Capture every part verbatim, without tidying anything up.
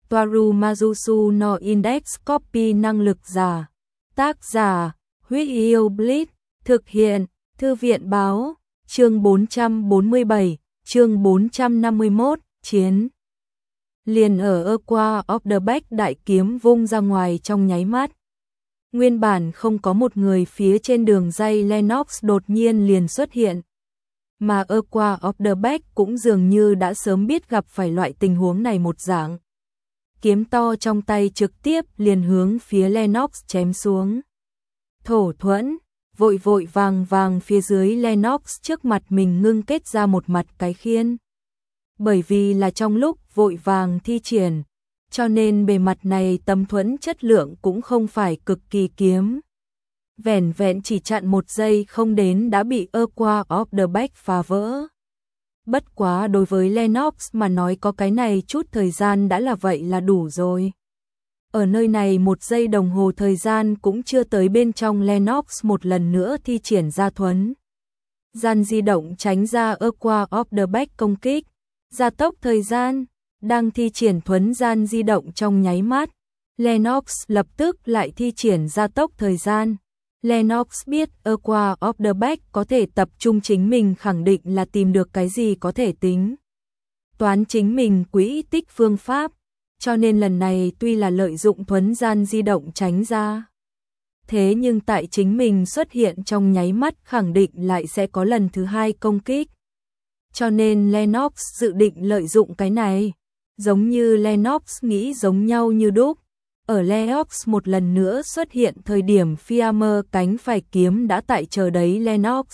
Toaru Majusu no Index Copy năng lực giả. Tác giả, Huyết Yêu Blitz, thực hiện, Thư viện báo, chương bốn trăm bốn mươi bảy, chương bốn trăm năm mươi mốt, chiến. Liền ở Aqua of the Back đại kiếm vung ra ngoài trong nháy mắt. Nguyên bản không có một người phía trên đường dây Lennox đột nhiên liền xuất hiện. Mà Aqua of the Back cũng dường như đã sớm biết gặp phải loại tình huống này một dạng. Kiếm to trong tay trực tiếp liền hướng phía Lennox chém xuống. Thổ thuẫn, vội vội vàng vàng phía dưới Lennox trước mặt mình ngưng kết ra một mặt cái khiên. Bởi vì là trong lúc vội vàng thi triển, cho nên bề mặt này tấm thuẫn chất lượng cũng không phải cực kỳ kiếm. Vẻn vẹn chỉ chặn một giây không đến đã bị Aqua of the Back phá vỡ. Bất quá đối với Lennox mà nói có cái này chút thời gian đã là vậy là đủ rồi. Ở nơi này một giây đồng hồ thời gian cũng chưa tới bên trong Lennox một lần nữa thi triển ra thuẫn. Gian di động tránh ra Aqua of the Back công kích. Gia tốc thời gian, đang thi triển thuẫn gian di động trong nháy mắt. Lennox lập tức lại thi triển gia tốc thời gian. Lennox biết Aqua of the Back có thể tập trung chính mình khẳng định là tìm được cái gì có thể tính. Toán chính mình quỹ tích phương pháp, cho nên lần này tuy là lợi dụng thuẫn gian di động tránh ra. Thế nhưng tại chính mình xuất hiện trong nháy mắt khẳng định lại sẽ có lần thứ hai công kích. Cho nên Lennox dự định lợi dụng cái này, giống như Lennox nghĩ giống nhau như đúc. Ở Lennox một lần nữa xuất hiện thời điểm Fiammer cánh phải kiếm đã tại chờ đấy Lennox.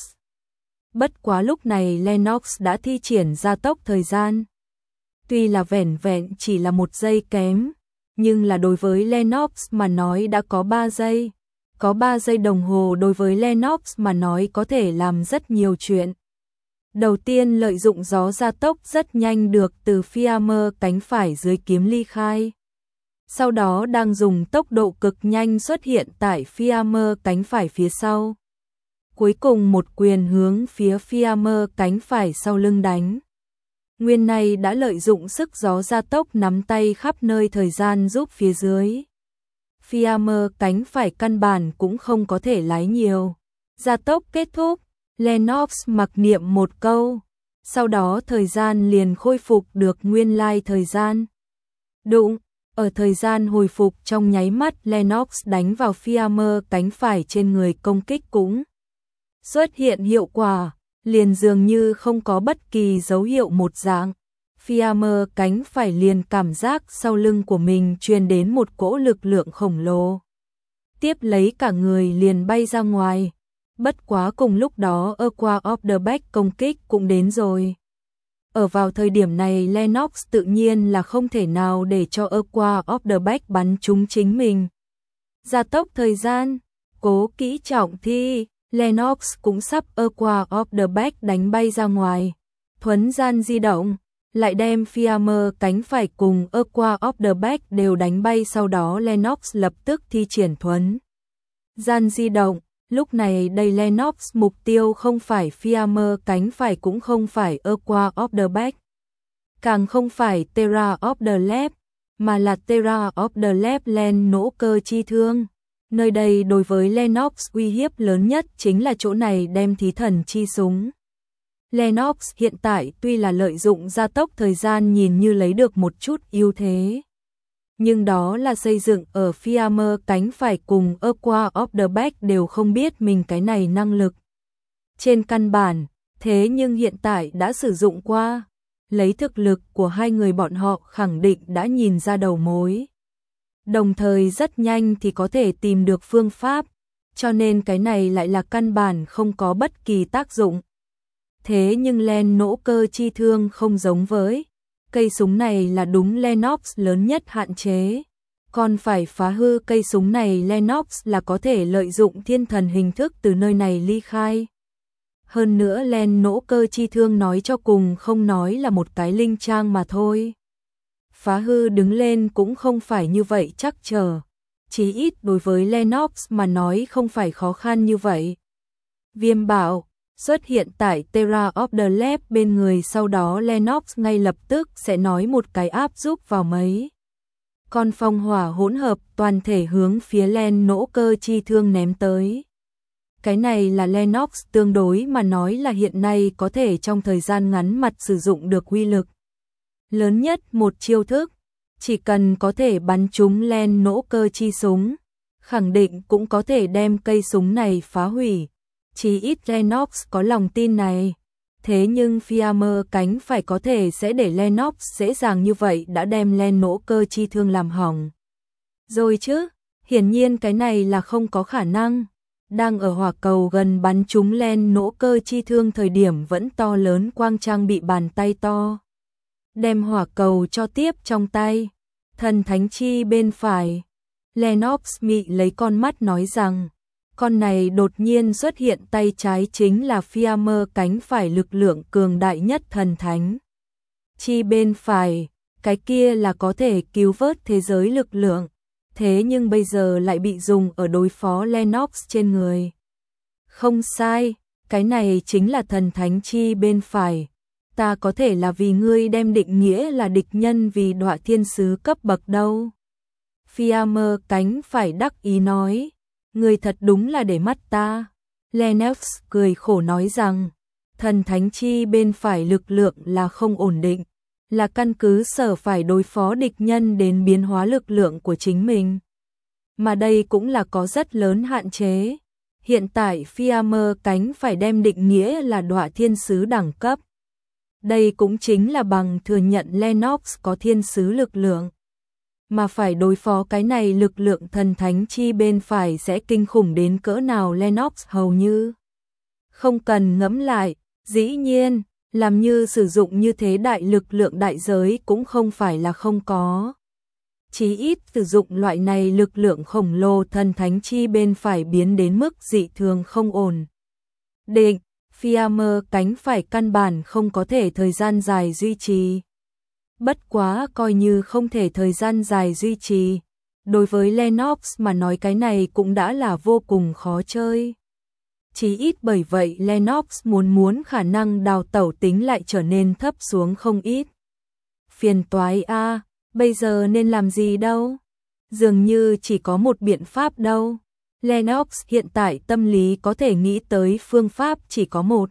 Bất quá lúc này Lennox đã thi triển gia tốc thời gian. Tuy là vẻn vẹn chỉ là một giây kém, nhưng là đối với Lennox mà nói đã có ba giây. Có ba giây đồng hồ đối với Lennox mà nói có thể làm rất nhiều chuyện. Đầu tiên lợi dụng gió gia tốc rất nhanh được từ Fiammer cánh phải dưới kiếm ly khai. Sau đó đang dùng tốc độ cực nhanh xuất hiện tại Fiammer cánh phải phía sau. Cuối cùng một quyền hướng phía Fiammer cánh phải sau lưng đánh. Nguyên này đã lợi dụng sức gió gia tốc nắm tay khắp nơi thời gian giúp phía dưới. Fiammer cánh phải căn bản cũng không có thể lái nhiều. Gia tốc kết thúc, Lennox mặc niệm một câu. Sau đó thời gian liền khôi phục được nguyên lai thời gian. Đụng. Ở thời gian hồi phục trong nháy mắt Lennox đánh vào Fiammer cánh phải trên người công kích cũng xuất hiện hiệu quả, liền dường như không có bất kỳ dấu hiệu một dạng. Fiammer cánh phải liền cảm giác sau lưng của mình truyền đến một cỗ lực lượng khổng lồ. Tiếp lấy cả người liền bay ra ngoài. Bất quá cùng lúc đó Aqua of the Back công kích cũng đến rồi. Ở vào thời điểm này Lennox tự nhiên là không thể nào để cho Aqua of the Back bắn trúng chính mình. Gia tốc thời gian, cố kỹ trọng thi, Lennox cũng sắp Aqua of the Back đánh bay ra ngoài. Thuẫn gian di động, lại đem Fiammer cánh phải cùng Aqua of the Back đều đánh bay, sau đó Lennox lập tức thi triển thuẫn gian di động. Lúc này đây Lennox mục tiêu không phải Fiammer cánh phải cũng không phải Aqua of the Back. Càng không phải Terra of the Left, mà là Terra of the Left Len nỗ cơ chi thương. Nơi đây đối với Lennox uy hiếp lớn nhất chính là chỗ này đem thí thần chi súng. Lennox hiện tại tuy là lợi dụng gia tốc thời gian nhìn như lấy được một chút ưu thế. Nhưng đó là xây dựng ở Fiammer cánh phải cùng Aqua of the Back đều không biết mình cái này năng lực. Trên căn bản, thế nhưng hiện tại đã sử dụng qua. Lấy thực lực của hai người bọn họ khẳng định đã nhìn ra đầu mối. Đồng thời rất nhanh thì có thể tìm được phương pháp, cho nên cái này lại là căn bản không có bất kỳ tác dụng. Thế nhưng Len nỗ cơ chi thương không giống với. Cây súng này là đúng Lennox lớn nhất hạn chế. Còn phải phá hư cây súng này Lennox là có thể lợi dụng thiên thần hình thức từ nơi này ly khai. Hơn nữa Len nỗ cơ chi thương nói cho cùng không nói là một cái linh trang mà thôi. Phá hư đứng lên cũng không phải như vậy chắc chờ. Chí ít đối với Lennox mà nói không phải khó khăn như vậy. Viêm bảo xuất hiện tại Terra of the Left bên người, sau đó Lennox ngay lập tức sẽ nói một cái áp giúp vào mấy. Con phong hỏa hỗn hợp toàn thể hướng phía Len nỗ cơ chi thương ném tới. Cái này là Lennox tương đối mà nói là hiện nay có thể trong thời gian ngắn mặt sử dụng được uy lực lớn nhất một chiêu thức, chỉ cần có thể bắn trúng Len nỗ cơ chi súng, khẳng định cũng có thể đem cây súng này phá hủy. Chỉ ít Lennox có lòng tin này, thế nhưng Fiammer cánh phải có thể sẽ để Lennox dễ dàng như vậy đã đem Len nỗ cơ chi thương làm hỏng rồi chứ, hiển nhiên cái này là không có khả năng. Đang ở hỏa cầu gần bắn trúng Len nỗ cơ chi thương thời điểm vẫn to lớn quang trang bị bàn tay to đem hỏa cầu cho tiếp trong tay. Thần thánh chi bên phải, Lennox mị lấy con mắt nói rằng, con này đột nhiên xuất hiện tay trái chính là Fiammer cánh phải lực lượng cường đại nhất thần thánh chi bên phải, cái kia là có thể cứu vớt thế giới lực lượng, thế nhưng bây giờ lại bị dùng ở đối phó Lennox trên người. Không sai, cái này chính là thần thánh chi bên phải. Ta có thể là vì ngươi đem định nghĩa là địch nhân vì đọa thiên sứ cấp bậc đâu. Fiammer cánh phải đắc ý nói, ngươi thật đúng là để mắt ta. Lennox cười khổ nói rằng, thần thánh chi bên phải lực lượng là không ổn định, là căn cứ sở phải đối phó địch nhân đến biến hóa lực lượng của chính mình. Mà đây cũng là có rất lớn hạn chế. Hiện tại Fiammer cánh phải đem định nghĩa là đọa thiên sứ đẳng cấp. Đây cũng chính là bằng thừa nhận Lennox có thiên sứ lực lượng. Mà phải đối phó cái này lực lượng thần thánh chi bên phải sẽ kinh khủng đến cỡ nào Lennox hầu như không cần ngẫm lại, dĩ nhiên, làm như sử dụng như thế đại lực lượng đại giới cũng không phải là không có. Chí ít sử dụng loại này lực lượng khổng lồ thần thánh chi bên phải biến đến mức dị thường không ổn định, Fiammer cánh phải căn bản không có thể thời gian dài duy trì. Bất quá coi như không thể thời gian dài duy trì, đối với Lennox mà nói cái này cũng đã là vô cùng khó chơi. Chí ít bởi vậy Lennox muốn muốn khả năng đào tẩu tính lại trở nên thấp xuống không ít. Phiền toái a, bây giờ nên làm gì đâu? Dường như chỉ có một biện pháp đâu. Lennox hiện tại tâm lý có thể nghĩ tới phương pháp chỉ có một.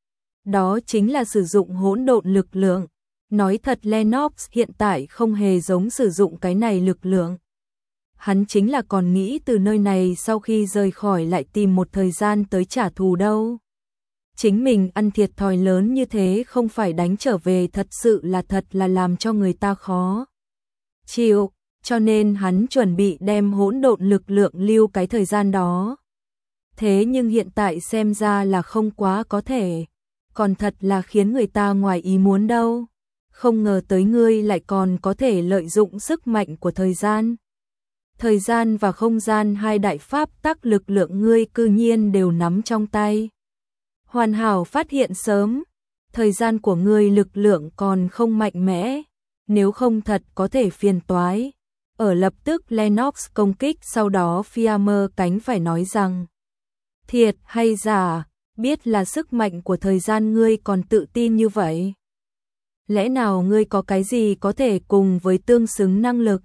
Đó chính là sử dụng hỗn độn lực lượng. Nói thật Lennox hiện tại không hề giống sử dụng cái này lực lượng. Hắn chính là còn nghĩ từ nơi này sau khi rời khỏi lại tìm một thời gian tới trả thù đâu. Chính mình ăn thiệt thòi lớn như thế không phải đánh trở về thật sự là thật là làm cho người ta khó chịu, cho nên hắn chuẩn bị đem hỗn độn lực lượng lưu cái thời gian đó. Thế nhưng hiện tại xem ra là không quá có thể, còn thật là khiến người ta ngoài ý muốn đâu. Không ngờ tới ngươi lại còn có thể lợi dụng sức mạnh của thời gian. Thời gian và không gian hai đại pháp tắc lực lượng ngươi cư nhiên đều nắm trong tay. Hoàn hảo phát hiện sớm, thời gian của ngươi lực lượng còn không mạnh mẽ, nếu không thật có thể phiền toái. Ở lập tức Lennox công kích sau đó Fiammer cánh phải nói rằng, thiệt hay giả, biết là sức mạnh của thời gian ngươi còn tự tin như vậy. Lẽ nào ngươi có cái gì có thể cùng với tương xứng năng lực?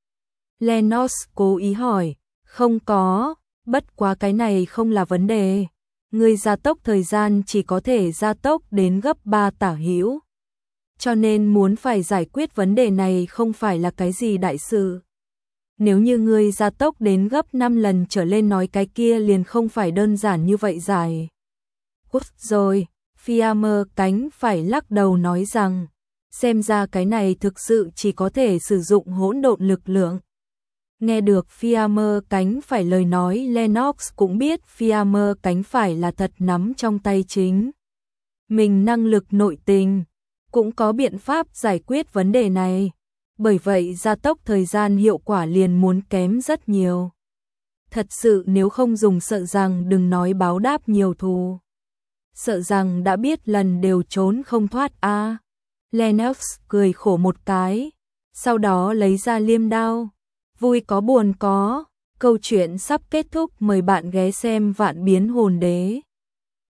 Lennox cố ý hỏi, không có, bất quá cái này không là vấn đề. Ngươi gia tốc thời gian chỉ có thể gia tốc đến gấp ba tả hữu. Cho nên muốn phải giải quyết vấn đề này không phải là cái gì đại sự. Nếu như ngươi gia tốc đến gấp năm lần trở lên nói cái kia liền không phải đơn giản như vậy giải. Cút rồi, Fiammer cánh phải lắc đầu nói rằng, xem ra cái này thực sự chỉ có thể sử dụng hỗn độn lực lượng. Nghe được Fiammer cánh phải lời nói Lennox cũng biết Fiammer cánh phải là thật nắm trong tay chính. Mình năng lực nội tình, cũng có biện pháp giải quyết vấn đề này. Bởi vậy gia tốc thời gian hiệu quả liền muốn kém rất nhiều. Thật sự nếu không dùng sợ rằng đừng nói báo đáp nhiều thù. Sợ rằng đã biết lần đều trốn không thoát a. À. Lennox cười khổ một cái, sau đó lấy ra liêm đao. Vui có buồn có, câu chuyện sắp kết thúc, mời bạn ghé xem Vạn Biến Hồn Đế.